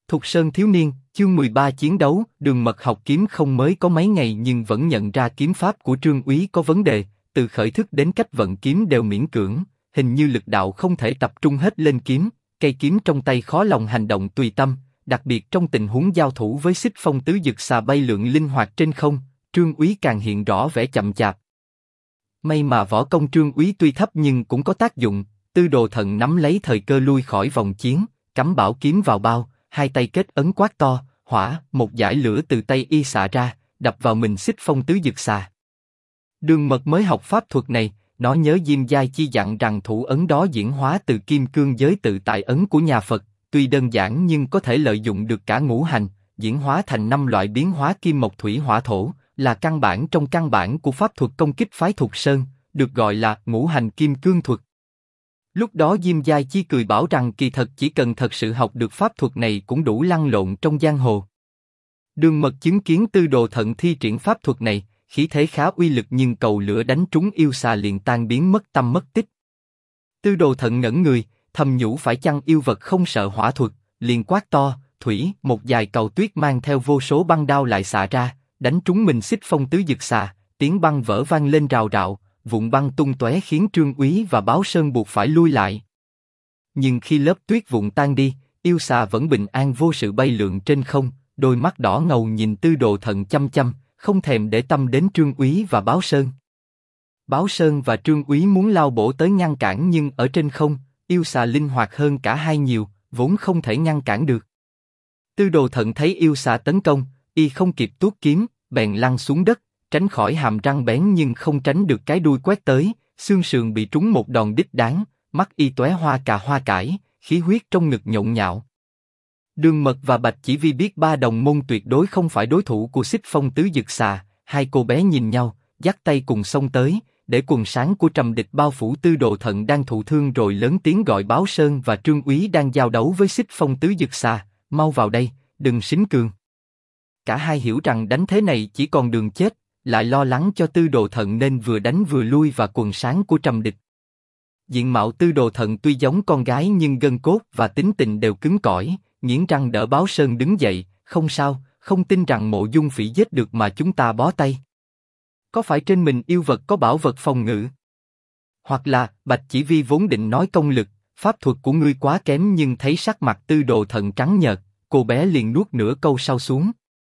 Thục Sơn thiếu niên, chương 13 chiến đấu. Đường Mật học kiếm không mới có mấy ngày nhưng vẫn nhận ra kiếm pháp của Trương Úy có vấn đề, từ khởi thức đến cách vận kiếm đều miễn cưỡng, hình như lực đạo không thể tập trung hết lên kiếm, cây kiếm trong tay khó lòng hành động tùy tâm, đặc biệt trong tình huống giao thủ với xích phong tứ dực xà bay lượn linh hoạt trên không, Trương Úy càng hiện rõ vẻ chậm chạp. May mà võ công Trương Úy tuy thấp nhưng cũng có tác dụng, Tư Đồ Thận nắm lấy thời cơ lui khỏi vòng chiến, cắm bảo kiếm vào bao, hai tay kết ấn quát to, hỏa, một dải lửa từ tay y xạ ra, đập vào mình xích phong tứ dực xà. Đường Mật mới học pháp thuật này, nó nhớ Diêm Giai Chi dặn rằng thủ ấn đó diễn hóa từ kim cương giới tự tại ấn của nhà Phật, tuy đơn giản nhưng có thể lợi dụng được cả ngũ hành, diễn hóa thành 5 loại biến hóa kim mộc thủy hỏa thổ, là căn bản trong căn bản của pháp thuật công kích phái Thục Sơn, được gọi là ngũ hành kim cương thuật. Lúc đó Diêm Giai Chi cười bảo rằng kỳ thật chỉ cần thật sự học được pháp thuật này cũng đủ lăn lộn trong giang hồ. Đường Mật chứng kiến Tư Đồ Thận thi triển pháp thuật này, khí thế khá uy lực nhưng cầu lửa đánh trúng yêu xà liền tan biến mất tâm mất tích. Tư Đồ Thận ngẩn người, thầm nhủ phải chăng yêu vật không sợ hỏa thuật, liền quát to, thủy, một dài cầu tuyết mang theo vô số băng đao lại xạ ra, đánh trúng mình xích phong tứ dực xà, tiếng băng vỡ vang lên rào rạo, vụn băng tung tóe khiến Trương Úy và Báo Sơn buộc phải lui lại. Nhưng khi lớp tuyết vụn tan đi, yêu xà vẫn bình an vô sự bay lượn trên không, đôi mắt đỏ ngầu nhìn Tư Đồ Thận chăm chăm, không thèm để tâm đến Trương Úy và Báo Sơn. Báo Sơn và Trương Úy muốn lao bổ tới ngăn cản nhưng ở trên không, yêu xà linh hoạt hơn cả hai nhiều, vốn không thể ngăn cản được. Tư Đồ Thận thấy yêu xà tấn công, y không kịp tuốt kiếm, bèn lăn xuống đất, tránh khỏi hàm răng bén nhưng không tránh được cái đuôi quét tới, xương sườn bị trúng một đòn đích đáng, mắt y tóe hoa cà hoa cải, khí huyết trong ngực nhộn nhạo. Đường Mật và Bạch Chỉ Vi biết ba đồng môn tuyệt đối không phải đối thủ của xích phong tứ dực xà, hai cô bé nhìn nhau, dắt tay cùng xông tới, để quần sáng của Trầm Địch bao phủ Tư Đồ Thận đang thụ thương rồi lớn tiếng gọi Báo Sơn và Trương Úy đang giao đấu với xích phong tứ dực xà, mau vào đây, đừng xính cường. Cả hai hiểu rằng đánh thế này chỉ còn đường chết, lại lo lắng cho Tư Đồ Thận nên vừa đánh vừa lui vào quần sáng của Trầm Địch. Diện mạo Tư Đồ Thận tuy giống con gái nhưng gân cốt và tính tình đều cứng cỏi, nghiến răng đỡ Báo Sơn đứng dậy, không sao, không tin rằng Mộ Dung Phỉ giết được mà chúng ta bó tay. Có phải trên mình yêu vật có bảo vật phòng ngự? Hoặc là, Bạch Chỉ Vi vốn định nói công lực, pháp thuật của ngươi quá kém nhưng thấy sắc mặt Tư Đồ Thận trắng nhợt, cô bé liền nuốt nửa câu sau xuống.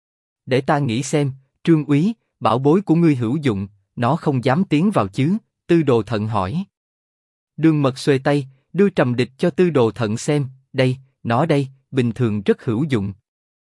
Để ta nghĩ xem, Trương Úy, bảo bối của ngươi hữu dụng, nó không dám tiến vào chứ? Tư Đồ Thận hỏi. Đường Mật xuề tay, đưa Trầm Địch cho Tư Đồ Thận xem, đây, nó đây, bình thường rất hữu dụng.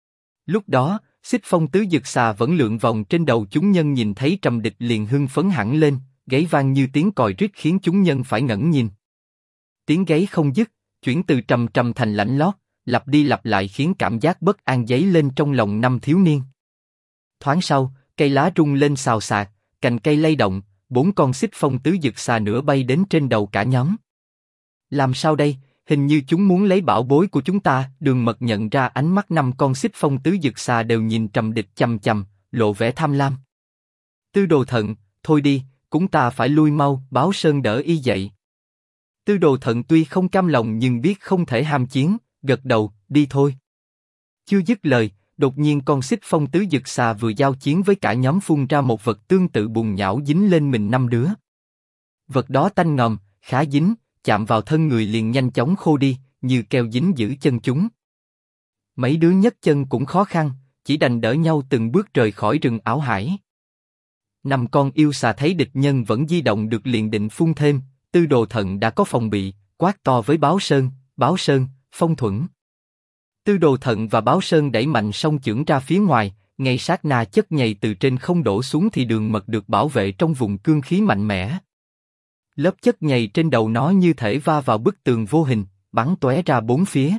Lúc đó, xích phong tứ dực xà vẫn lượn vòng trên đầu chúng nhân nhìn thấy Trầm Địch liền hưng phấn hẳn lên, gáy vang như tiếng còi rít khiến chúng nhân phải ngẩng nhìn. Tiếng gáy không dứt, chuyển từ trầm trầm thành lạnh lót, lặp đi lặp lại khiến cảm giác bất an dấy lên trong lòng năm thiếu niên. Thoáng sau, cây lá rung lên xào xạc, cành cây lay động, 4 con xích phong tứ dực xà nữa bay đến trên đầu cả nhóm. Làm sao đây? Hình như chúng muốn lấy bảo bối của chúng ta. Đường Mật nhận ra ánh mắt 5 con xích phong tứ dực xà đều nhìn Trầm Địch chằm chằm, lộ vẻ tham lam. Tư Đồ Thận, thôi đi, chúng ta phải lui mau. Báo Sơn đỡ y dậy. Tư Đồ Thận tuy không cam lòng nhưng biết không thể ham chiến, gật đầu, đi thôi. Chưa dứt lời, đột nhiên con xích phong tứ dực xà vừa giao chiến với cả nhóm phun ra một vật tương tự bùn nhão dính lên mình 5 đứa. Vật đó tanh ngòm, khá dính, chạm vào thân người liền nhanh chóng khô đi, như keo dính giữ chân chúng. Mấy đứa nhấc chân cũng khó khăn, chỉ đành đỡ nhau từng bước rời khỏi rừng ảo hải. 5 con yêu xà thấy địch nhân vẫn di động được liền định phun thêm, Tư Đồ Thận đã có phòng bị, quát to với Báo Sơn, phong thuẫn. Tư Đồ Thận và Báo Sơn đẩy mạnh song chưởng ra phía ngoài, ngay sát na chất nhầy từ trên không đổ xuống thì Đường Mật được bảo vệ trong vùng cương khí mạnh mẽ. Lớp chất nhầy trên đầu nó như thể va vào bức tường vô hình, bắn tóe ra bốn phía.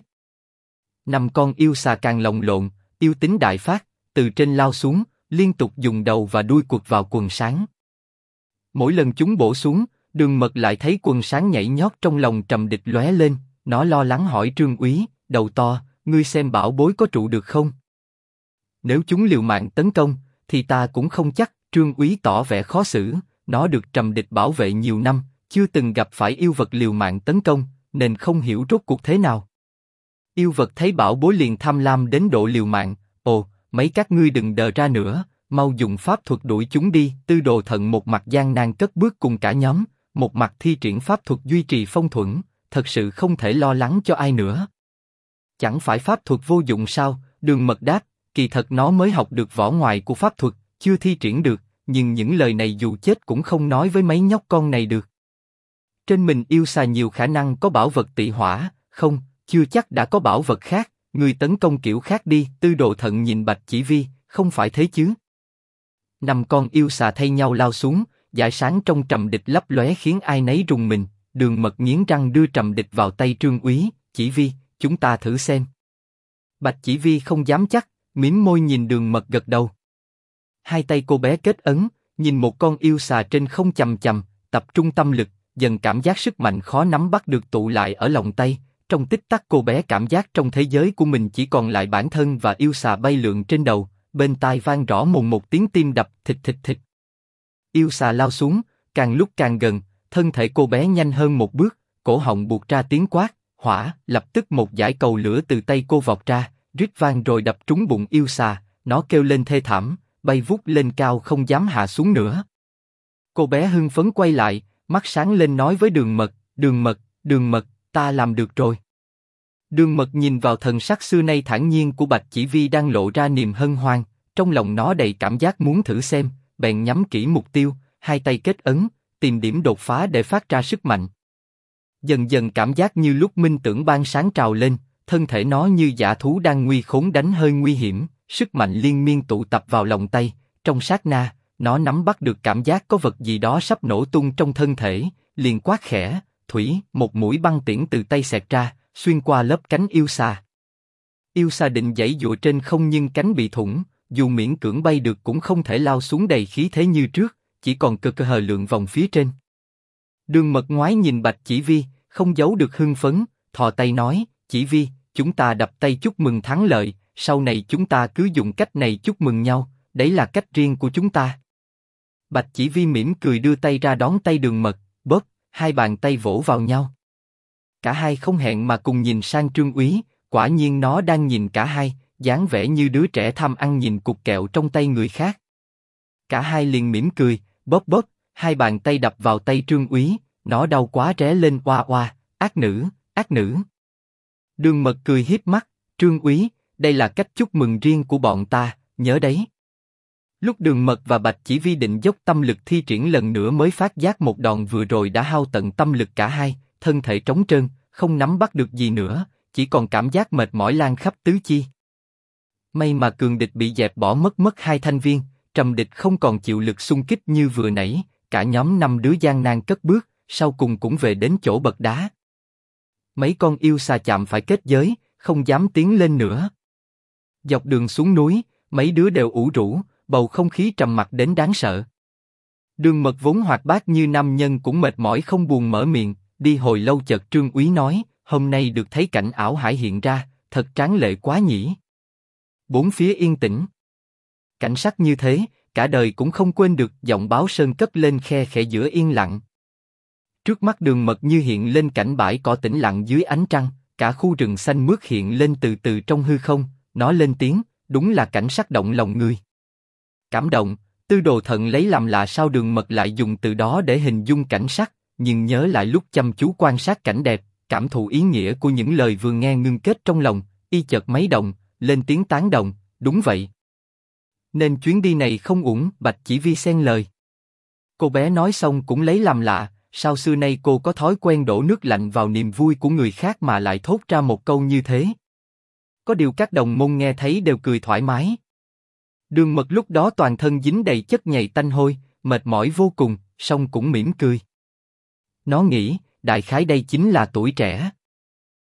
5 con yêu xà càng lồng lộn, yêu tính đại phát, từ trên lao xuống, liên tục dùng đầu và đuôi quật vào quần sáng. Mỗi lần chúng bổ xuống, Đường Mật lại thấy quần sáng nhảy nhót trong lòng Trầm Địch lóe lên, nó lo lắng hỏi Trương Úy, đầu to, ngươi xem bảo bối có trụ được không? Nếu chúng liều mạng tấn công, thì ta cũng không chắc. Trương Úy tỏ vẻ khó xử, nó được Trầm Địch bảo vệ nhiều năm, chưa từng gặp phải yêu vật liều mạng tấn công, nên không hiểu rốt cuộc thế nào. Yêu vật thấy bảo bối liền tham lam đến độ liều mạng, ồ, mấy các ngươi đừng đờ ra nữa, mau dùng pháp thuật đuổi chúng đi. Tư Đồ Thận một mặt gian nan cất bước cùng cả nhóm, một mặt thi triển pháp thuật duy trì phong thuẫn, thật sự không thể lo lắng cho ai nữa. Chẳng phải pháp thuật vô dụng sao? Đường Mật đáp, kỳ thật nó mới học được vỏ ngoài của pháp thuật, chưa thi triển được, nhưng những lời này dù chết cũng không nói với mấy nhóc con này được. Trên mình yêu xà nhiều khả năng có bảo vật tị hỏa, không, chưa chắc đã có bảo vật khác, người tấn công kiểu khác đi. Tư Đồ Thận nhìn Bạch Chỉ Vi, không phải thế chứ? 5 con yêu xà thay nhau lao xuống, dải sáng trong trầm địch lấp lóe khiến ai nấy rùng mình. Đường Mật nghiến răng đưa trầm địch vào tay Trương Úy, Chỉ Vi, chúng ta thử xem. Bạch Chỉ Vi không dám chắc, mím môi nhìn Đường Mật gật đầu. Hai tay cô bé kết ấn, nhìn một con yêu xà trên không chầm chầm, tập trung tâm lực, dần cảm giác sức mạnh khó nắm bắt được tụ lại ở lòng tay. Trong tích tắc cô bé cảm giác trong thế giới của mình chỉ còn lại bản thân và yêu xà bay lượn trên đầu, bên tai vang rõ mồn một tiếng tim đập thịch thịch thịch. Yêu xà lao xuống, càng lúc càng gần, thân thể cô bé nhanh hơn một bước, cổ họng buộc ra tiếng quát, hỏa, lập tức một dải cầu lửa từ tay cô vọt ra, rít vang rồi đập trúng bụng yêu xà, nó kêu lên thê thảm, bay vút lên cao không dám hạ xuống nữa. Cô bé hưng phấn quay lại, mắt sáng lên nói với Đường Mật, Đường Mật, Đường Mật, ta làm được rồi. Đường Mật nhìn vào thần sắc xưa nay thản nhiên của Bạch Chỉ Vi đang lộ ra niềm hân hoan, trong lòng nó đầy cảm giác muốn thử xem, bèn nhắm kỹ mục tiêu, hai tay kết ấn, tìm điểm đột phá để phát ra sức mạnh. Dần dần cảm giác như lúc minh tưởng ban sáng trào lên, thân thể nó như dã thú đang nguy khốn đánh hơi nguy hiểm, sức mạnh liên miên tụ tập vào lòng tay, trong sát na, nó nắm bắt được cảm giác có vật gì đó sắp nổ tung trong thân thể, liền quát khẽ, thủy, một mũi băng tiễn từ tay xẹt ra, xuyên qua lớp cánh yêu xà. Yêu xà định giãy giụa trên không nhưng cánh bị thủng, dù miễn cưỡng bay được cũng không thể lao xuống đầy khí thế như trước, chỉ còn cơ cơ hờ lượn vòng phía trên. Đường Mật ngoái nhìn Bạch Chỉ Vi, không giấu được hưng phấn, thò tay nói, Chỉ Vi, chúng ta đập tay chúc mừng thắng lợi, sau này chúng ta cứ dùng cách này chúc mừng nhau, đấy là cách riêng của chúng ta. Bạch Chỉ Vi mỉm cười đưa tay ra đón tay Đường Mật, bóp, hai bàn tay vỗ vào nhau. Cả hai không hẹn mà cùng nhìn sang Trương Úy, quả nhiên nó đang nhìn cả hai, dáng vẻ như đứa trẻ tham ăn nhìn cục kẹo trong tay người khác. Cả hai liền mỉm cười, bóp bóp, hai bàn tay đập vào tay Trương Úy, nó đau quá ré lên oa oa, ác nữ, ác nữ. Đường Mật cười hiếp mắt, Trương Úy, đây là cách chúc mừng riêng của bọn ta, nhớ đấy. Lúc Đường Mật và Bạch Chỉ Vi định dốc tâm lực thi triển lần nữa mới phát giác một đòn vừa rồi đã hao tận tâm lực cả hai, thân thể trống trơn, không nắm bắt được gì nữa, chỉ còn cảm giác mệt mỏi lan khắp tứ chi. May mà cường địch bị dẹp bỏ mất hai thanh viên, trầm địch không còn chịu lực xung kích như vừa nãy, cả nhóm 5 đứa gian nan cất bước, sau cùng cũng về đến chỗ bậc đá. Mấy con yêu xà chạm phải kết giới, không dám tiến lên nữa. Dọc đường xuống núi, mấy đứa đều ủ rũ, bầu không khí trầm mặc đến đáng sợ. Đường Mật vốn hoạt bát như nam nhân cũng mệt mỏi không buồn mở miệng, đi hồi lâu chợt Trương Úy nói, hôm nay được thấy cảnh ảo hải hiện ra, thật tráng lệ quá nhỉ. Bốn phía yên tĩnh. Cảnh sắc như thế, cả đời cũng không quên được. Giọng Báo Sơn cất lên khe khẽ giữa yên lặng. Trước mắt Đường Mật như hiện lên cảnh bãi cỏ tĩnh lặng dưới ánh trăng, cả khu rừng xanh mướt hiện lên từ từ trong hư không. Nó lên tiếng, đúng là cảnh sắc động lòng người. Cảm động. Tư Đồ Thận lấy làm lạ sao Đường Mật lại dùng từ đó để hình dung cảnh sắc, nhưng nhớ lại lúc chăm chú quan sát cảnh đẹp, cảm thụ ý nghĩa của những lời vừa nghe ngưng kết trong lòng, y chợt mấy động, lên tiếng tán đồng, đúng vậy. Nên chuyến đi này không uổng. Bạch Chỉ Vi xen lời. Cô bé nói xong cũng lấy làm lạ, sao xưa nay cô có thói quen đổ nước lạnh vào niềm vui của người khác mà lại thốt ra một câu như thế. Có điều các đồng môn nghe thấy đều cười thoải mái. Đường Mật lúc đó toàn thân dính đầy chất nhầy tanh hôi, mệt mỏi vô cùng, song cũng mỉm cười. Nó nghĩ, đại khái đây chính là tuổi trẻ.